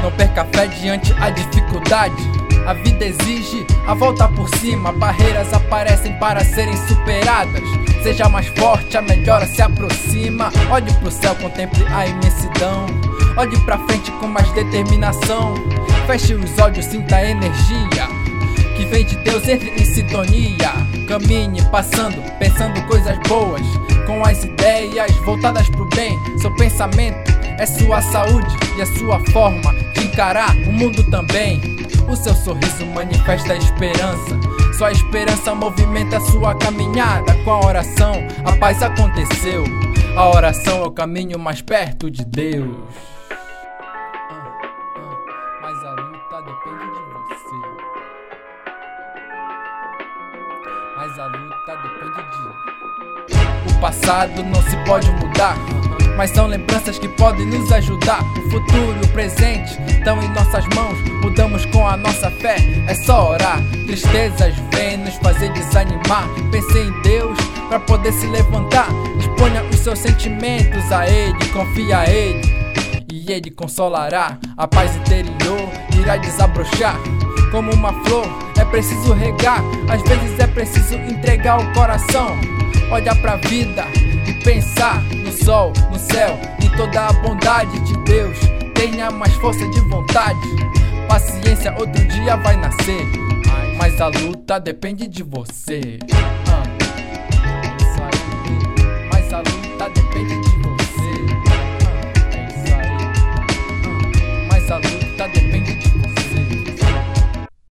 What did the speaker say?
Não perca fé diante a dificuldade. A vida exige a volta por cima. Barreiras aparecem para serem superadas. Seja mais forte, a melhora se aproxima. Olhe pro céu, contemple a imensidão. Olhe pra frente com mais determinação. Feche os olhos, sinta a energia que vem de Deus, entre em sintonia. Caminhe passando, pensando coisas boas, com as ideias voltadas pro bem. Seu pensamento é sua saúde e a sua forma de encarar o mundo também. O seu sorriso manifesta a esperança. Sua esperança movimenta a sua caminhada. Com a oração, a paz aconteceu. A oração é o caminho mais perto de Deus. Mas a luta depende de você. Mas a luta depende de... O passado não se pode mudar, mas são lembranças que podem nos ajudar. O futuro e o presente estão em nossas mãos. Mudamos com a nossa fé, é só orar. Tristezas vêm nos fazer desanimar. Pense em Deus pra poder se levantar. Exponha os seus sentimentos a Ele, confia a Ele e Ele consolará. A paz interior irá desabrochar. Como uma flor, é preciso regar. Às vezes é preciso entregar o coração. Olhar pra vida e pensar no sol, no céu, em toda a bondade de Deus. Tenha mais força de vontade. Paciência, outro dia vai nascer. Mas a luta depende de você. Mas a luta depende de você.